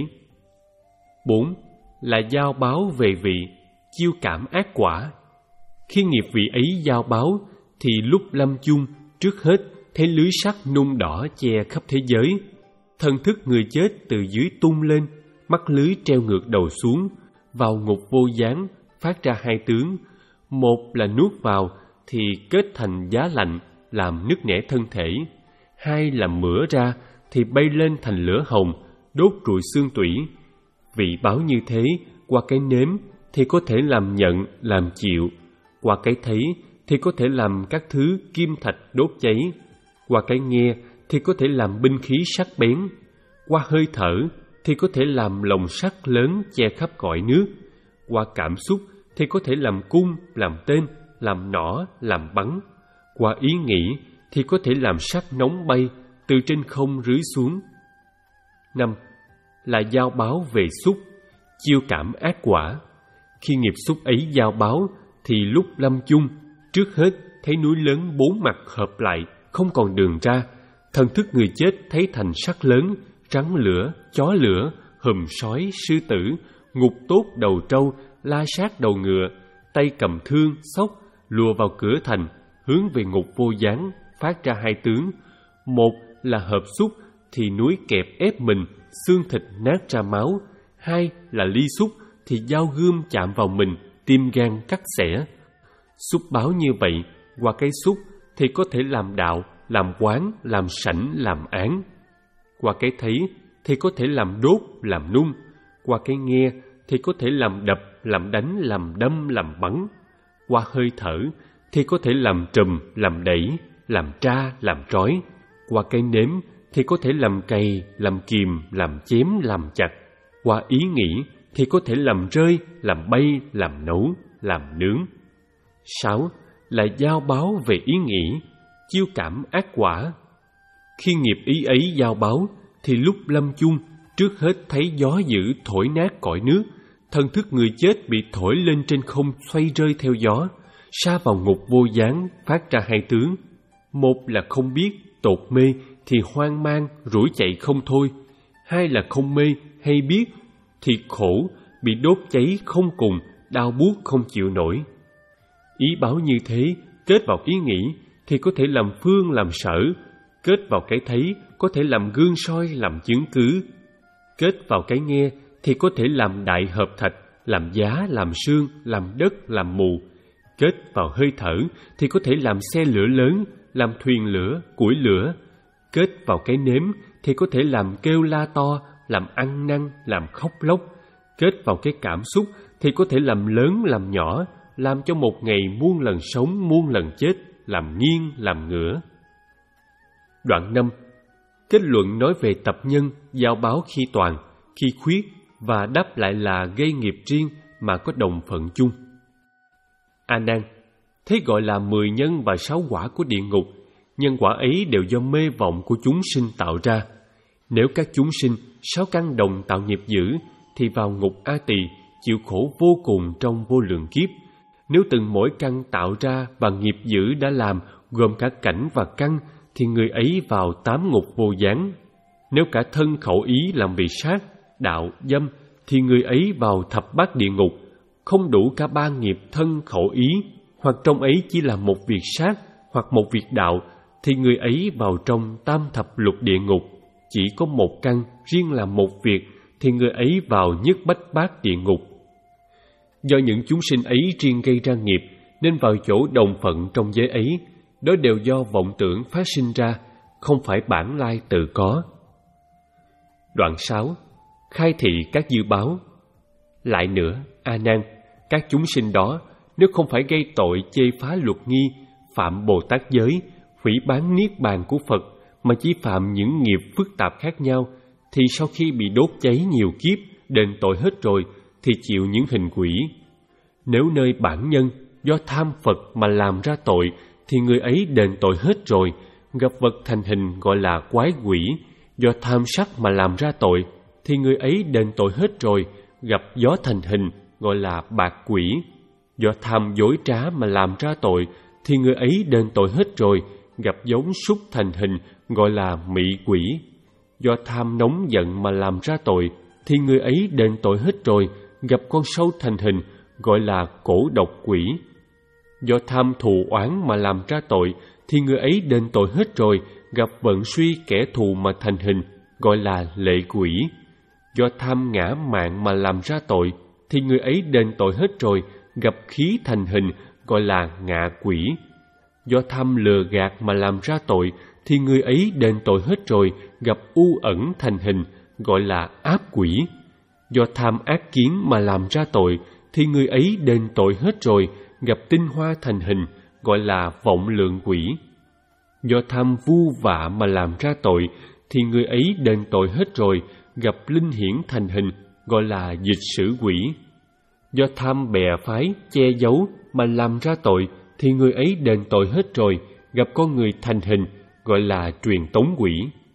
Bốn là giao báo về vị, chiêu cảm ác quả. Khi nghiệp vị ấy giao báo, thì lúc lâm chung, trước hết thấy lưới sắt nung đỏ che khắp thế giới. Thần thức người chết từ dưới tung lên, mắt lưới treo ngược đầu xuống, vào ngục vô gián, phát ra hai tướng. Một là nuốt vào thì kết thành giá lạnh, làm nứt nẻ thân thể. Hai là mửa ra thì bay lên thành lửa hồng, đốt trụi xương tủy. Vị báo như thế, qua cái nếm thì có thể làm nhận, làm chịu. Qua cái thấy thì có thể làm các thứ kim thạch đốt cháy. Qua cái nghe thì có thể làm binh khí sắc bén. Qua hơi thở thì có thể làm lồng sắt lớn che khắp cõi nước. Qua cảm xúc thì có thể làm cung, làm tên, làm nỏ, làm bắn. Qua ý nghĩ thì có thể làm sắt nóng bay từ trên không rưới xuống. Năm là giao báo về xúc, chiêu cảm ác quả. Khi nghiệp xúc ấy giao báo, thì lúc lâm chung, trước hết thấy núi lớn bốn mặt hợp lại, không còn đường ra. Thần thức người chết thấy thành sắt lớn, rắn lửa, chó lửa, hùm sói, sư tử, ngục tốt đầu trâu, la sát đầu ngựa, tay cầm thương, sóc, lùa vào cửa thành, hướng về ngục vô gián, phát ra hai tướng. Một là hợp xúc thì núi kẹp ép mình, xương thịt nát ra máu. Hai là ly xúc thì dao gươm chạm vào mình, tim gan cắt xẻ. Xúc báo như vậy, qua cái xúc thì có thể làm đạo, làm quán, làm sảnh, làm án. Qua cái thấy thì có thể làm đốt, làm nung. Qua cái nghe thì có thể làm đập, làm đánh, làm đâm, làm bắn. Qua hơi thở thì có thể làm trùm, làm đẩy, làm tra, làm trói. Qua cái nếm thì có thể làm cày, làm kìm, làm chém, làm chặt. Qua ý nghĩ thì có thể làm rơi, làm bay, làm nấu, làm nướng. Sáu là giao báo về ý nghĩ, chiêu cảm ác quả. Khi nghiệp ý ấy giao báo thì lúc lâm chung, trước hết thấy gió dữ thổi nát cõi nước, thân thức người chết bị thổi lên trên không xoay rơi theo gió, sa vào ngục vô gián, phát ra hai tướng. Một là không biết, tột mê thì hoang mang, rủi chạy không thôi. Hai là không mê hay biết thì khổ, bị đốt cháy không cùng, đau buốt không chịu nổi. Ý báo như thế, kết vào ý nghĩ thì có thể làm phương làm sở, kết vào cái thấy có thể làm gương soi, làm chứng cứ, kết vào cái nghe thì có thể làm đại hợp thạch, làm giá, làm xương, làm đất, làm mù, kết vào hơi thở thì có thể làm xe lửa lớn, làm thuyền lửa, củi lửa, kết vào cái nếm thì có thể làm kêu la to, làm ăn năn, làm khóc lóc, kết vào cái cảm xúc thì có thể làm lớn làm nhỏ, làm cho một ngày muôn lần sống muôn lần chết, làm nghiêng làm ngửa. Đoạn năm, kết luận nói về tập nhân, giao báo khi toàn, khi khuyết và đáp lại là gây nghiệp riêng mà có đồng phận chung. A Nan, thế gọi là mười nhân và sáu quả của địa ngục. Nhân quả ấy đều do mê vọng của chúng sinh tạo ra. Nếu các chúng sinh sáu căn đồng tạo nghiệp dữ thì vào ngục A Tỳ chịu khổ vô cùng trong vô lượng kiếp. Nếu từng mỗi căn tạo ra và nghiệp dữ đã làm gồm cả cảnh và căn thì người ấy vào tám ngục vô gián. Nếu cả thân khẩu ý làm vì sát, đạo, dâm thì người ấy vào thập bát địa ngục. Không đủ cả ba nghiệp thân khẩu ý, hoặc trong ấy chỉ là một việc sát hoặc một việc đạo thì người ấy vào trong tam thập lục địa ngục. Chỉ có một căn riêng làm một việc thì người ấy vào nhất bách bát địa ngục. Do những chúng sinh ấy riêng gây ra nghiệp nên vào chỗ đồng phận trong giới ấy. Đó đều do vọng tưởng phát sinh ra, không phải bản lai tự có. Đoạn sáu, khai thị các dư báo. Lại nữa, A Nan, các chúng sinh đó nếu không phải gây tội chê phá luật nghi, phạm Bồ Tát giới, hủy bán niết bàn của Phật, mà chỉ phạm những nghiệp phức tạp khác nhau, thì sau khi bị đốt cháy nhiều kiếp, đền tội hết rồi, thì chịu những hình quỷ. Nếu nơi bản nhân do tham Phật mà làm ra tội, thì người ấy đền tội hết rồi, gặp vật thành hình gọi là quái quỷ. Do tham sắc mà làm ra tội, thì người ấy đền tội hết rồi, gặp gió thành hình gọi là bạc quỷ. Do tham dối trá mà làm ra tội, thì người ấy đền tội hết rồi, gặp giống súc thành hình gọi là mị quỷ. Do tham nóng giận mà làm ra tội, thì người ấy đền tội hết rồi, gặp con sâu thành hình gọi là cổ độc quỷ. Do tham thù oán mà làm ra tội, thì người ấy đền tội hết rồi, gặp vận suy kẻ thù mà thành hình gọi là lệ quỷ. Do tham ngã mạn mà làm ra tội, thì người ấy đền tội hết rồi, gặp khí thành hình gọi là ngạ quỷ. Do tham lừa gạt mà làm ra tội, thì người ấy đền tội hết rồi, gặp u ẩn thành hình gọi là áp quỷ. Do tham ác kiến mà làm ra tội, thì người ấy đền tội hết rồi, gặp tinh hoa thành hình gọi là vọng lượng quỷ. Do tham vu vạ mà làm ra tội, thì người ấy đền tội hết rồi, gặp linh hiển thành hình gọi là dịch sử quỷ. Do tham bè phái che giấu mà làm ra tội, thì người ấy đền tội hết rồi, gặp con người thành hình gọi là truyền tống quỷ.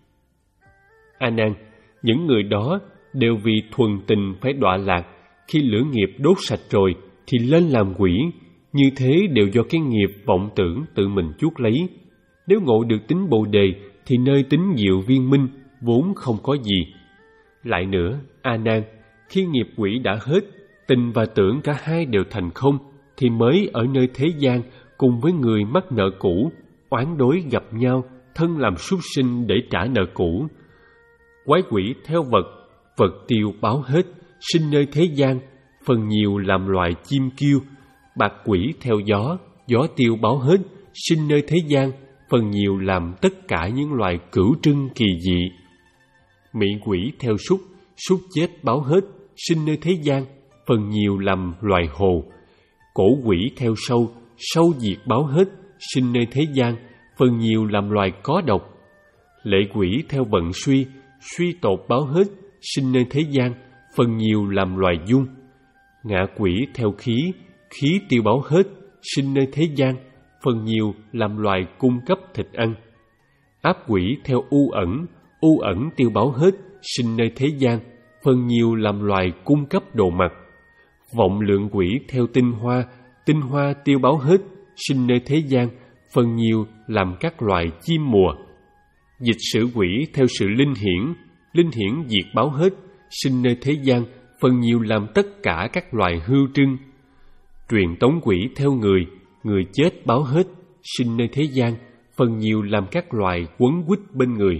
A Nan, những người đó đều vì thuần tình phải đọa lạc, khi lửa nghiệp đốt sạch rồi thì lên làm quỷ. Như thế đều do cái nghiệp vọng tưởng tự mình chuốc lấy. Nếu ngộ được tính Bồ Đề thì nơi tính diệu viên minh vốn không có gì. Lại nữa, A Nan, khi nghiệp quỷ đã hết, tình và tưởng cả hai đều thành không, thì mới ở nơi thế gian cùng với người mắc nợ cũ, oán đối gặp nhau, thân làm súc sinh để trả nợ cũ. Quái quỷ theo vật, vật tiêu báo hết, sinh nơi thế gian, phần nhiều làm loài chim kêu. Bạc quỷ theo gió, gió tiêu báo hết, sinh nơi thế gian, phần nhiều làm tất cả những loài cửu trưng kỳ dị. Mị quỷ theo súc, súc chết báo hết, sinh nơi thế gian, phần nhiều làm loài hồ. Cổ quỷ theo sâu, sâu diệt báo hết, sinh nơi thế gian, phần nhiều làm loài có độc. Lệ quỷ theo vận suy, suy tột báo hết, sinh nơi thế gian, phần nhiều làm loài dung. Ngạ quỷ theo khí, khí tiêu báo hết, sinh nơi thế gian, phần nhiều làm loài cung cấp thịt ăn. Áp quỷ theo u ẩn, u ẩn tiêu báo hết, sinh nơi thế gian, phần nhiều làm loài cung cấp đồ mặc. Vọng lượng quỷ theo tinh hoa, tinh hoa tiêu báo hết, sinh nơi thế gian, phần nhiều làm các loài chim mùa. Dịch sử quỷ theo sự linh hiển, linh hiển diệt báo hết, sinh nơi thế gian, phần nhiều làm tất cả các loài hưu trưng. Truyền tống quỷ theo người, người chết báo hết, sinh nơi thế gian, phần nhiều làm các loài quấn quýt bên người.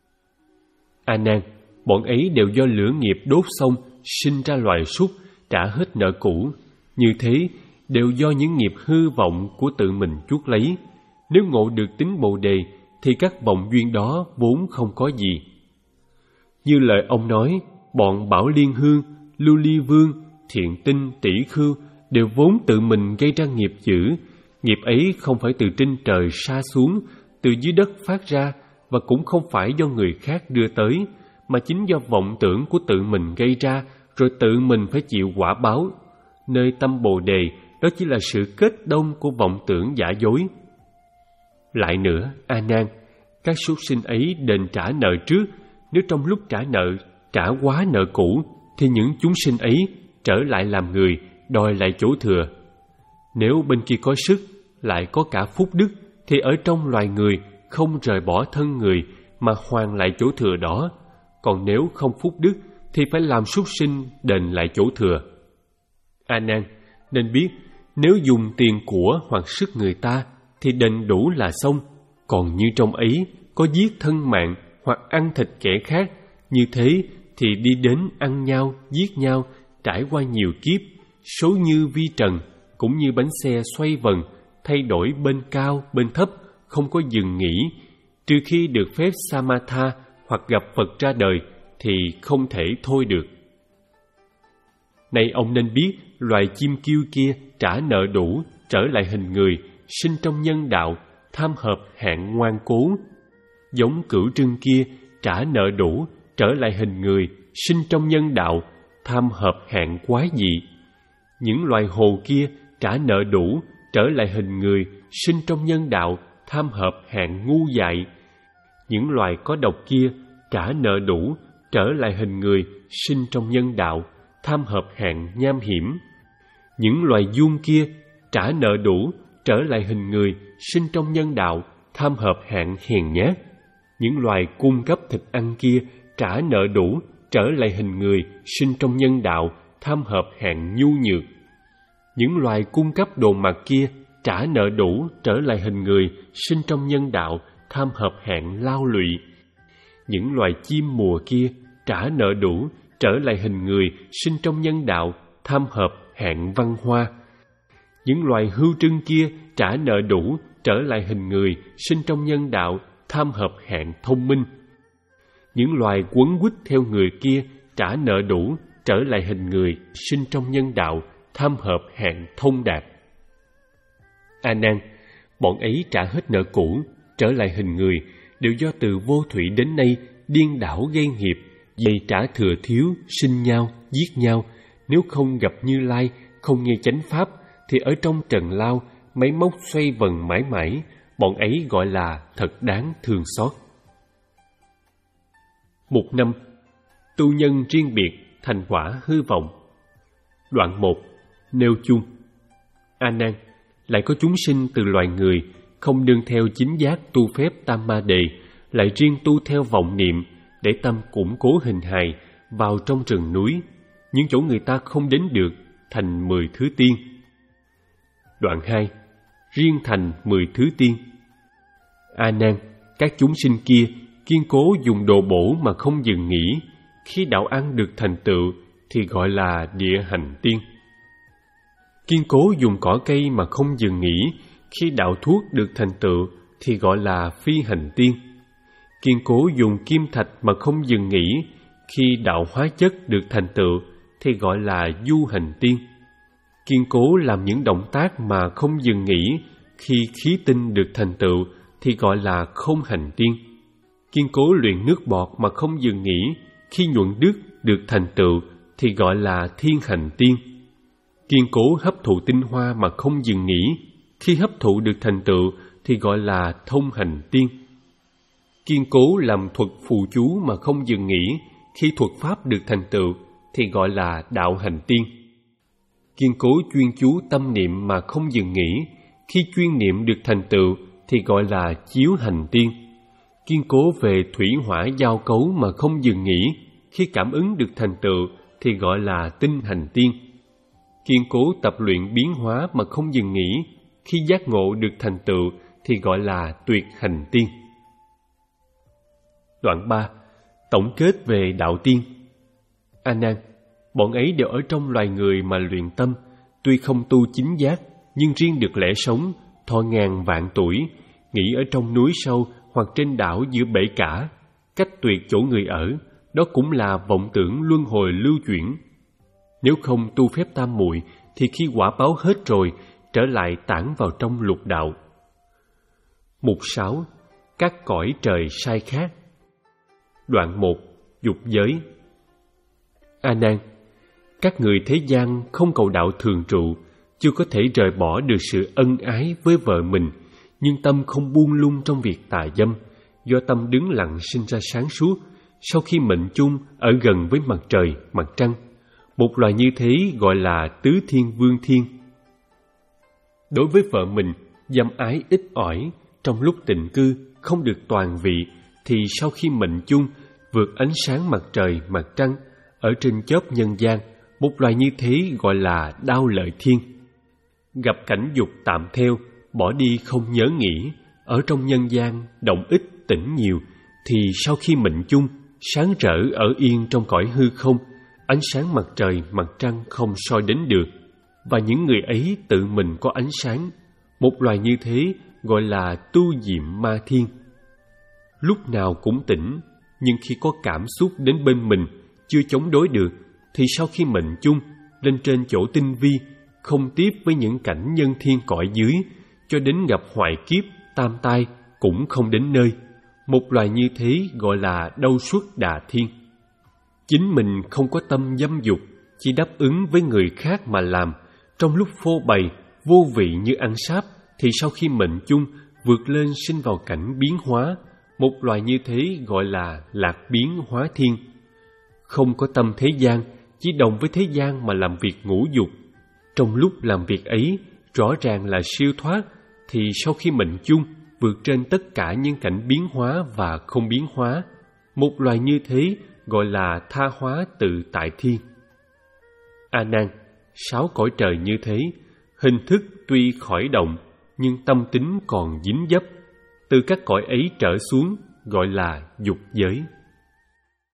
A Nan, bọn ấy đều do lửa nghiệp đốt xong, sinh ra loài súc, trả hết nợ cũ. Như thế, đều do những nghiệp hư vọng của tự mình chuốc lấy. Nếu ngộ được tính Bồ Đề, thì các vọng duyên đó vốn không có gì. Như lời ông nói, bọn Bảo Liên Hương, Lưu Ly Vương, Thiện Tinh, Tỷ Khưu đều vốn tự mình gây ra nghiệp dữ. Nghiệp ấy không phải từ trên trời sa xuống, từ dưới đất phát ra, và cũng không phải do người khác đưa tới, mà chính do vọng tưởng của tự mình gây ra, rồi tự mình phải chịu quả báo. Nơi tâm Bồ Đề, đó chỉ là sự kết đông của vọng tưởng giả dối. Lại nữa, A Nan, các súc sinh ấy đền trả nợ trước. Nếu trong lúc trả nợ, trả quá nợ cũ, thì những chúng sinh ấy trở lại làm người, đòi lại chỗ thừa. Nếu bên kia có sức, lại có cả phúc đức, thì ở trong loài người không rời bỏ thân người mà hoàn lại chỗ thừa đó. Còn nếu không phúc đức, thì phải làm súc sinh đền lại chỗ thừa. A Nan, nên biết, nếu dùng tiền của hoặc sức người ta, thì đền đủ là xong. Còn như trong ấy có giết thân mạng hoặc ăn thịt kẻ khác, như thế thì đi đến ăn nhau, giết nhau, trải qua nhiều kiếp, số như vi trần, cũng như bánh xe xoay vần, thay đổi bên cao, bên thấp, không có dừng nghỉ. Trừ khi được phép Samatha hoặc gặp Phật ra đời, thì không thể thôi được. Này ông nên biết, loài chim kêu kia trả nợ đủ, trở lại hình người, sinh trong nhân đạo, tham hợp hạng ngoan cố. Giống cửu trưng kia trả nợ đủ, trở lại hình người, sinh trong nhân đạo, tham hợp hạng quái dị. Những loài hồ kia trả nợ đủ, trở lại hình người, sinh trong nhân đạo, tham hợp hạng ngu dại. Những loài có độc kia trả nợ đủ, trở lại hình người, sinh trong nhân đạo, tham hợp hạng nham hiểm. Những loài giun kia trả nợ đủ, trở lại hình người, sinh trong nhân đạo, tham hợp hạng hèn nhát. Những loài cung cấp thịt ăn kia trả nợ đủ, trở lại hình người, sinh trong nhân đạo, tham hợp hạng nhu nhược. Những loài cung cấp đồ mặc kia trả nợ đủ, trở lại hình người, sinh trong nhân đạo, tham hợp hạng lao lụy. Những loài chim mùa kia trả nợ đủ, trở lại hình người, sinh trong nhân đạo, tham hợp hạng văn hoa. Những loài hưu trưng kia trả nợ đủ, trở lại hình người, sinh trong nhân đạo, tham hợp hạng thông minh. Những loài quấn quýt theo người kia trả nợ đủ, trở lại hình người, sinh trong nhân đạo, tham hợp hạng thông đạt. A Nan, bọn ấy trả hết nợ cũ, trở lại hình người, đều do từ vô thủy đến nay điên đảo gây nghiệp, dày trả thừa thiếu, sinh nhau, giết nhau. Nếu không gặp Như Lai, không nghe chánh pháp, thì ở trong trần lao, máy móc xoay vần mãi mãi, bọn ấy gọi là thật đáng thương xót. Mục năm. Tu nhân riêng biệt, thành quả hư vọng. Đoạn một. Nêu chung. A Nan, lại có chúng sinh từ loài người, không đương theo chính giác tu phép tam ma đề, lại riêng tu theo vọng niệm, để tâm củng cố hình hài, vào trong rừng núi, những chỗ người ta không đến được, thành mười thứ tiên. Đoạn hai. Riêng thành mười thứ tiên. A Nan, các chúng sinh kia kiên cố dùng đồ bổ mà không dừng nghỉ, khi đạo ăn được thành tựu thì gọi là địa hành tiên. Kiên cố dùng cỏ cây mà không dừng nghỉ, khi đạo thuốc được thành tựu thì gọi là phi hành tiên. Kiên cố dùng kim thạch mà không dừng nghỉ, khi đạo hóa chất được thành tựu thì gọi là du hành tiên. Kiên cố làm những động tác mà không dừng nghỉ, khi khí tinh được thành tựu thì gọi là không hành tiên. Kiên cố luyện nước bọt mà không dừng nghỉ, khi nhuận đức được thành tựu thì gọi là thiên hành tiên. Kiên cố hấp thụ tinh hoa mà không dừng nghỉ, khi hấp thụ được thành tựu thì gọi là thông hành tiên. Kiên cố làm thuật phù chú mà không dừng nghỉ, khi thuật pháp được thành tựu thì gọi là đạo hành tiên. Kiên cố chuyên chú tâm niệm mà không dừng nghỉ, khi chuyên niệm được thành tựu thì gọi là chiếu hành tiên. Kiên cố về thủy hỏa giao cấu mà không dừng nghỉ, khi cảm ứng được thành tựu thì gọi là tinh hành tiên. Kiên cố tập luyện biến hóa mà không dừng nghỉ, khi giác ngộ được thành tựu thì gọi là tuyệt hành tiên. Đoạn ba. Tổng kết về đạo tiên. A Nan, bọn ấy đều ở trong loài người mà luyện tâm, tuy không tu chính giác, nhưng riêng được lẽ sống, thọ ngàn vạn tuổi, nghỉ ở trong núi sâu hoặc trên đảo giữa bể cả, cách tuyệt chỗ người ở, đó cũng là vọng tưởng luân hồi lưu chuyển. Nếu không tu phép tam muội thì khi quả báo hết rồi, trở lại tản vào trong lục đạo. Mục sáu. Các cõi trời sai khác. Đoạn một. Dục giới. A Nan, các người thế gian không cầu đạo thường trụ, chưa có thể rời bỏ được sự ân ái với vợ mình, nhưng tâm không buông lung trong việc tà dâm, do tâm đứng lặng sinh ra sáng suốt, sau khi mệnh chung ở gần với mặt trời, mặt trăng. Một loài như thế gọi là tứ thiên vương thiên. Đối với vợ mình, dâm ái ít ỏi, trong lúc tịnh cư không được toàn vị, thì sau khi mệnh chung vượt ánh sáng mặt trời, mặt trăng, ở trên chóp nhân gian, một loài như thế gọi là đao lợi thiên. Gặp cảnh dục tạm theo, bỏ đi không nhớ nghĩ, ở trong nhân gian động ít tỉnh nhiều, thì sau khi mệnh chung, sáng rỡ ở yên trong cõi hư không, ánh sáng mặt trời, mặt trăng không soi đến được, và những người ấy tự mình có ánh sáng. Một loài như thế gọi là tu diệm ma thiên. Lúc nào cũng tỉnh, nhưng khi có cảm xúc đến bên mình chưa chống đối được, thì sau khi mệnh chung lên trên chỗ tinh vi, không tiếp với những cảnh nhân thiên cõi dưới, cho đến gặp hoại kiếp, tam tai cũng không đến nơi. Một loài như thế gọi là đau xuất đà thiên. Chính mình không có tâm dâm dục, chỉ đáp ứng với người khác mà làm, trong lúc phô bày, vô vị như ăn sáp, thì sau khi mệnh chung vượt lên sinh vào cảnh biến hóa. Một loài như thế gọi là lạc biến hóa thiên. Không có tâm thế gian, chỉ đồng với thế gian mà làm việc ngũ dục. Trong lúc làm việc ấy, rõ ràng là siêu thoát, thì sau khi mệnh chung vượt trên tất cả những cảnh biến hóa và không biến hóa. Một loài như thế gọi là tha hóa tự tại thiên. A Nan, sáu cõi trời như thế, hình thức tuy khởi động, nhưng tâm tính còn dính dấp. Từ các cõi ấy trở xuống gọi là dục giới.